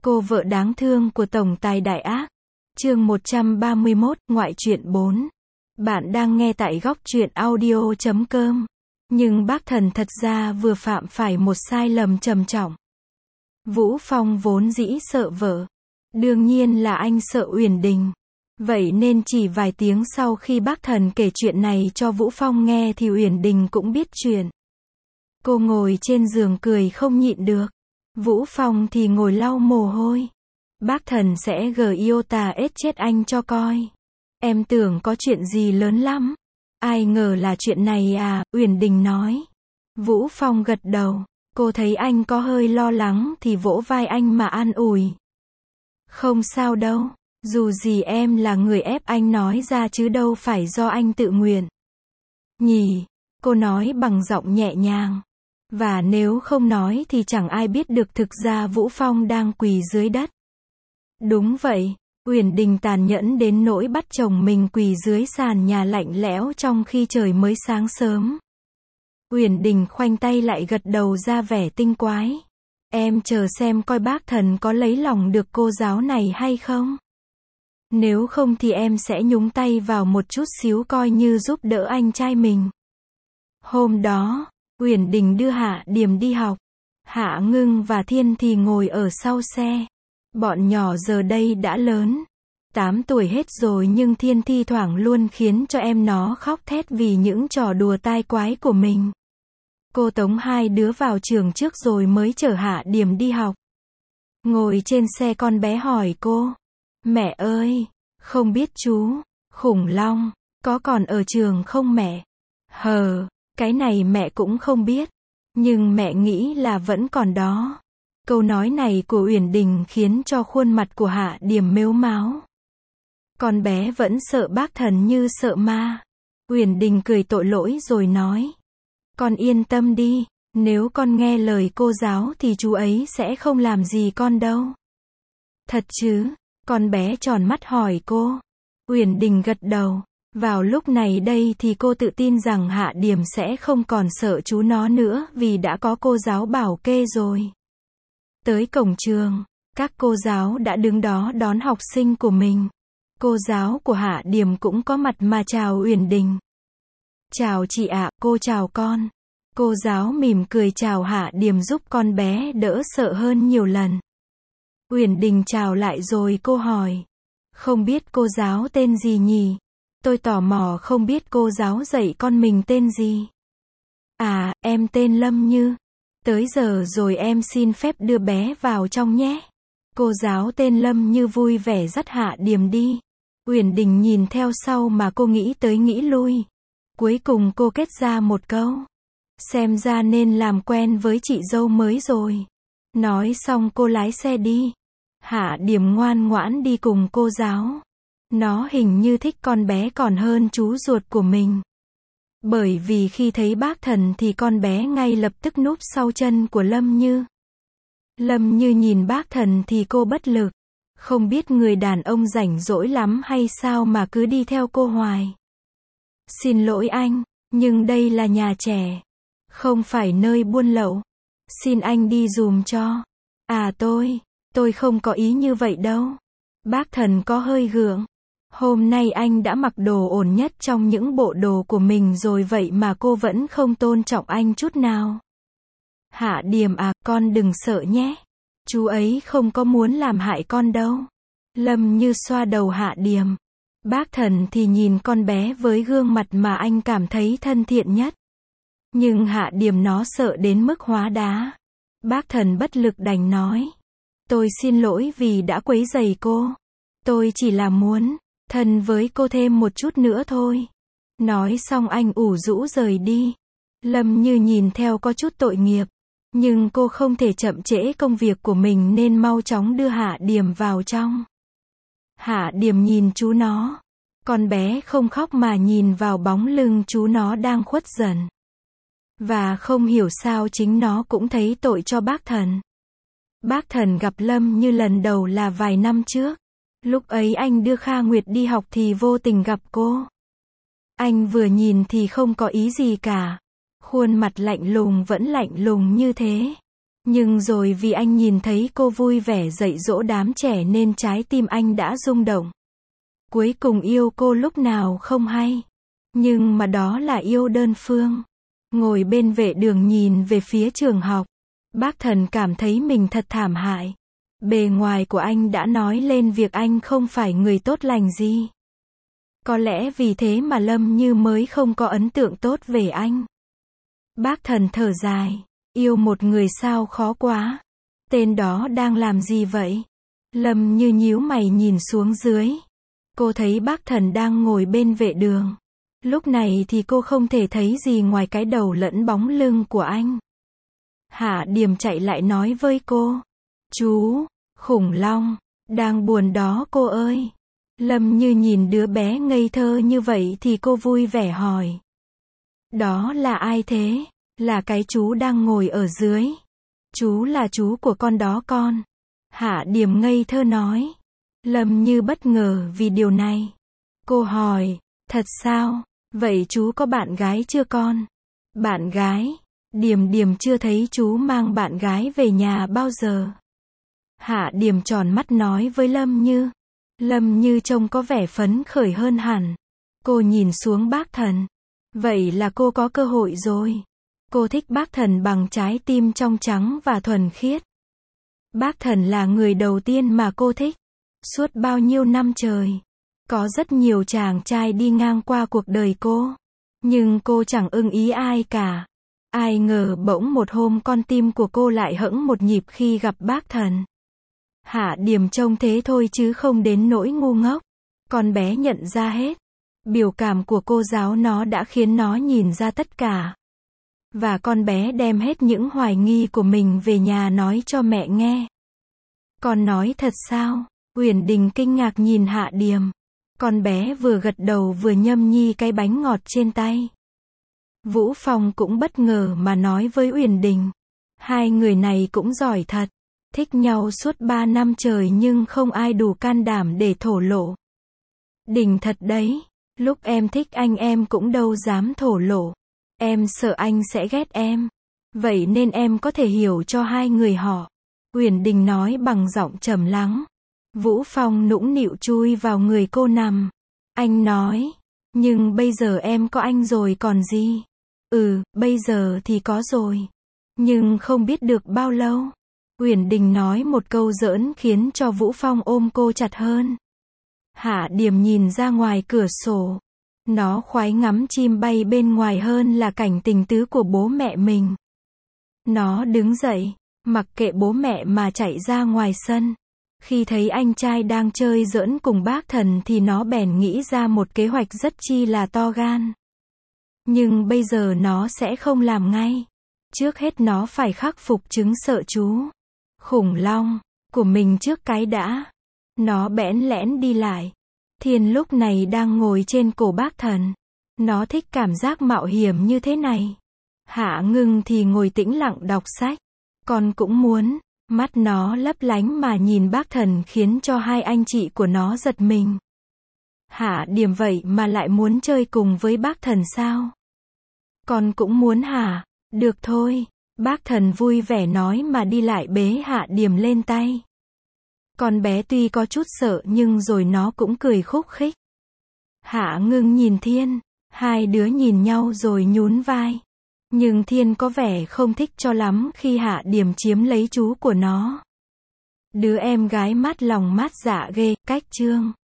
Cô vợ đáng thương của tổng tài đại ác. Chương 131, ngoại truyện 4. Bạn đang nghe tại góc truyện audio.com. Nhưng bác Thần thật ra vừa phạm phải một sai lầm trầm trọng. Vũ Phong vốn dĩ sợ vợ. Đương nhiên là anh sợ Uyển Đình. Vậy nên chỉ vài tiếng sau khi bác Thần kể chuyện này cho Vũ Phong nghe thì Uyển Đình cũng biết chuyện. Cô ngồi trên giường cười không nhịn được. Vũ Phong thì ngồi lau mồ hôi. Bác Thần sẽ iota ết chết anh cho coi. Em tưởng có chuyện gì lớn lắm. Ai ngờ là chuyện này à, Uyển Đình nói. Vũ Phong gật đầu. Cô thấy anh có hơi lo lắng thì vỗ vai anh mà an ủi. Không sao đâu. Dù gì em là người ép anh nói ra chứ đâu phải do anh tự nguyện. Nhỉ? Cô nói bằng giọng nhẹ nhàng. Và nếu không nói thì chẳng ai biết được thực ra Vũ Phong đang quỳ dưới đất. Đúng vậy, Uyển Đình tàn nhẫn đến nỗi bắt chồng mình quỳ dưới sàn nhà lạnh lẽo trong khi trời mới sáng sớm. Uyển Đình khoanh tay lại gật đầu ra vẻ tinh quái. Em chờ xem coi bác Thần có lấy lòng được cô giáo này hay không. Nếu không thì em sẽ nhúng tay vào một chút xíu coi như giúp đỡ anh trai mình. Hôm đó, Uyển Đình đưa Hạ Điềm đi học. Hạ Ngưng và Thiên thì ngồi ở sau xe. Bọn nhỏ giờ đây đã lớn. 8 tuổi hết rồi nhưng Thiên thi thoảng luôn khiến cho em nó khóc thét vì những trò đùa tai quái của mình. Cô tống hai đứa vào trường trước rồi mới chở Hạ Điềm đi học. Ngồi trên xe con bé hỏi cô. Mẹ ơi, không biết chú, khủng long, có còn ở trường không mẹ? Cái này mẹ cũng không biết. Nhưng mẹ nghĩ là vẫn còn đó. Câu nói này của Uyển Đình khiến cho khuôn mặt của Hạ Điềm mếu máo. Con bé vẫn sợ bác Thần như sợ ma. Uyển Đình cười tội lỗi rồi nói. Con yên tâm đi, nếu con nghe lời cô giáo thì chú ấy sẽ không làm gì con đâu. Thật chứ? Con bé tròn mắt hỏi cô. Uyển Đình gật đầu. Vào lúc này đây thì cô tự tin rằng Hạ Điềm sẽ không còn sợ chú nó nữa vì đã có cô giáo bảo kê rồi. Tới cổng trường, các cô giáo đã đứng đó đón học sinh của mình. Cô giáo của Hạ Điềm cũng có mặt mà chào Uyển Đình. Chào chị ạ, cô chào con. Cô giáo mỉm cười chào Hạ Điềm giúp con bé đỡ sợ hơn nhiều lần. Uyển Đình chào lại rồi cô hỏi. Không biết cô giáo tên gì nhỉ? Tôi tò mò không biết cô giáo dạy con mình tên gì. À, em tên Lâm Như. Tới giờ rồi em xin phép đưa bé vào trong nhé. Cô giáo tên Lâm Như vui vẻ dắt Hạ Điềm đi. Uyển Đình nhìn theo sau mà cô nghĩ tới nghĩ lui. Cuối cùng cô kết ra một câu. Xem ra nên làm quen với chị dâu mới rồi. Nói xong cô lái xe đi. Hạ Điềm ngoan ngoãn đi cùng cô giáo. Nó hình như thích con bé còn hơn chú ruột của mình. Bởi vì khi thấy bác Thần thì con bé ngay lập tức núp sau chân của Lâm Như. Lâm Như nhìn bác Thần thì cô bất lực. Không biết người đàn ông rảnh rỗi lắm hay sao mà cứ đi theo cô hoài. Xin lỗi anh, nhưng đây là nhà trẻ. Không phải nơi buôn lậu. Xin anh đi giùm cho. À tôi không có ý như vậy đâu. Bác Thần có hơi gượng. Hôm nay anh đã mặc đồ ổn nhất trong những bộ đồ của mình rồi vậy mà cô vẫn không tôn trọng anh chút nào. Hạ Điềm à, con đừng sợ nhé. Chú ấy không có muốn làm hại con đâu. Lâm Như xoa đầu Hạ Điềm. Bác Thần thì nhìn con bé với gương mặt mà anh cảm thấy thân thiện nhất. Nhưng Hạ Điềm nó sợ đến mức hóa đá. Bác Thần bất lực đành nói. Tôi xin lỗi vì đã quấy rầy cô. Tôi chỉ là muốn thân với cô thêm một chút nữa thôi. Nói xong anh ủ rũ rời đi. Lâm Như nhìn theo có chút tội nghiệp. Nhưng cô không thể chậm trễ công việc của mình nên mau chóng đưa Hạ Điềm vào trong. Hạ Điềm nhìn chú nó. Con bé không khóc mà nhìn vào bóng lưng chú nó đang khuất dần. Và không hiểu sao chính nó cũng thấy tội cho bác Thần. Bác Thần gặp Lâm Như lần đầu là vài năm trước. Lúc ấy anh đưa Kha Nguyệt đi học thì vô tình gặp cô. Anh vừa nhìn thì không có ý gì cả. Khuôn mặt lạnh lùng vẫn lạnh lùng như thế. Nhưng rồi vì anh nhìn thấy cô vui vẻ dạy dỗ đám trẻ nên trái tim anh đã rung động. Cuối cùng yêu cô lúc nào không hay. Nhưng mà đó là yêu đơn phương. Ngồi bên vệ đường nhìn về phía trường học. Bác Thần cảm thấy mình thật thảm hại. Bề ngoài của anh đã nói lên việc anh không phải người tốt lành gì. Có lẽ vì thế mà Lâm Như mới không có ấn tượng tốt về anh. Bác Thần thở dài. Yêu một người sao khó quá. Tên đó đang làm gì vậy? Lâm Như nhíu mày nhìn xuống dưới. Cô thấy bác Thần đang ngồi bên vệ đường. Lúc này thì cô không thể thấy gì ngoài cái đầu lẫn bóng lưng của anh. Hạ Điềm chạy lại nói với cô. Chú, khủng long, đang buồn đó cô ơi. Lâm Như nhìn đứa bé ngây thơ như vậy thì cô vui vẻ hỏi. Đó là ai thế? Là cái chú đang ngồi ở dưới. Chú là chú của con đó con. Hạ Điềm ngây thơ nói. Lâm Như bất ngờ vì điều này. Cô hỏi, thật sao? Vậy chú có bạn gái chưa con? Bạn gái? Điềm Điềm chưa thấy chú mang bạn gái về nhà bao giờ. Hạ Điềm tròn mắt nói với Lâm Như. Lâm Như trông có vẻ phấn khởi hơn hẳn. Cô nhìn xuống bác Thần. Vậy là cô có cơ hội rồi. Cô thích bác Thần bằng trái tim trong trắng và thuần khiết. Bác Thần là người đầu tiên mà cô thích. Suốt bao nhiêu năm trời. Có rất nhiều chàng trai đi ngang qua cuộc đời cô. Nhưng cô chẳng ưng ý ai cả. Ai ngờ bỗng một hôm con tim của cô lại hững một nhịp khi gặp bác Thần. Hạ Điềm trông thế thôi chứ không đến nỗi ngu ngốc. Con bé nhận ra hết. Biểu cảm của cô giáo nó đã khiến nó nhìn ra tất cả. Và con bé đem hết những hoài nghi của mình về nhà nói cho mẹ nghe. Con nói thật sao? Uyển Đình kinh ngạc nhìn Hạ Điềm. Con bé vừa gật đầu vừa nhâm nhi cái bánh ngọt trên tay. Vũ Phong cũng bất ngờ mà nói với Uyển Đình. Hai người này cũng giỏi thật. Thích nhau suốt 3 năm trời nhưng không ai đủ can đảm để thổ lộ. Đình thật đấy. Lúc em thích anh em cũng đâu dám thổ lộ. Em sợ anh sẽ ghét em. Vậy nên em có thể hiểu cho hai người họ. Uyển Đình nói bằng giọng trầm lắng. Vũ Phong nũng nịu chui vào người cô nằm. Anh nói. Nhưng bây giờ em có anh rồi còn gì. Bây giờ thì có rồi. Nhưng không biết được bao lâu. Uyển Đình nói một câu giỡn khiến cho Vũ Phong ôm cô chặt hơn. Hạ Điềm nhìn ra ngoài cửa sổ. Nó khoái ngắm chim bay bên ngoài hơn là cảnh tình tứ của bố mẹ mình. Nó đứng dậy, mặc kệ bố mẹ mà chạy ra ngoài sân. Khi thấy anh trai đang chơi giỡn cùng bác Thần thì nó bèn nghĩ ra một kế hoạch rất chi là to gan. Nhưng bây giờ nó sẽ không làm ngay. Trước hết nó phải khắc phục chứng sợ chú khủng long của mình trước cái đã. Nó bẽn lẽn đi lại. Thiên lúc này đang ngồi trên cổ bác Thần. Nó thích cảm giác mạo hiểm như thế này. Hạ Ngưng thì ngồi tĩnh lặng đọc sách. Con cũng muốn. Mắt nó lấp lánh mà nhìn bác Thần khiến cho hai anh chị của nó giật mình. Hạ Điềm vậy mà lại muốn chơi cùng với bác Thần sao? Con cũng muốn hả? Được thôi. Bác Thần vui vẻ nói mà đi lại bế Hạ Điềm lên tay. Con bé tuy có chút sợ nhưng rồi nó cũng cười khúc khích. Hạ Ngưng nhìn Thiên. Hai đứa nhìn nhau rồi nhún vai. Nhưng Thiên có vẻ không thích cho lắm khi Hạ Điềm chiếm lấy chú của nó. Đứa em gái mát lòng mát dạ ghê, cách chương.